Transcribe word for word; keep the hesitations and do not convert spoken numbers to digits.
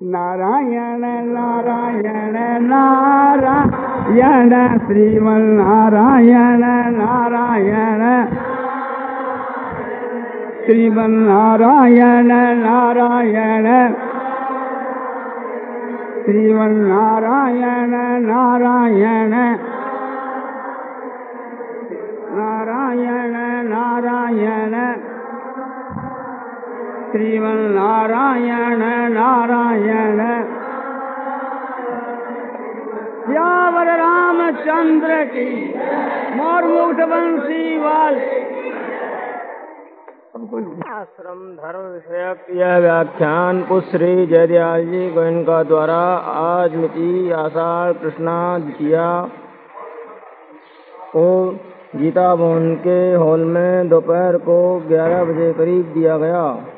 नारायण नारायण नारायण श्रीमन नारायण नारायण श्रीमन नारायण नारायण श्रीमन नारायण नारायण नारायण नारायण श्रीमन नारायण नारायण सियावर रामचंद्र की मोरमुख बंसी वाले। आश्रम धर्म विषयक यह व्याख्यान पुश्री जयदयाल जी गोयनका द्वारा आज मिति आषाढ़ कृष्णा द्वितीया को गीता भवन के हॉल में दोपहर को ग्यारह बजे करीब दिया गया।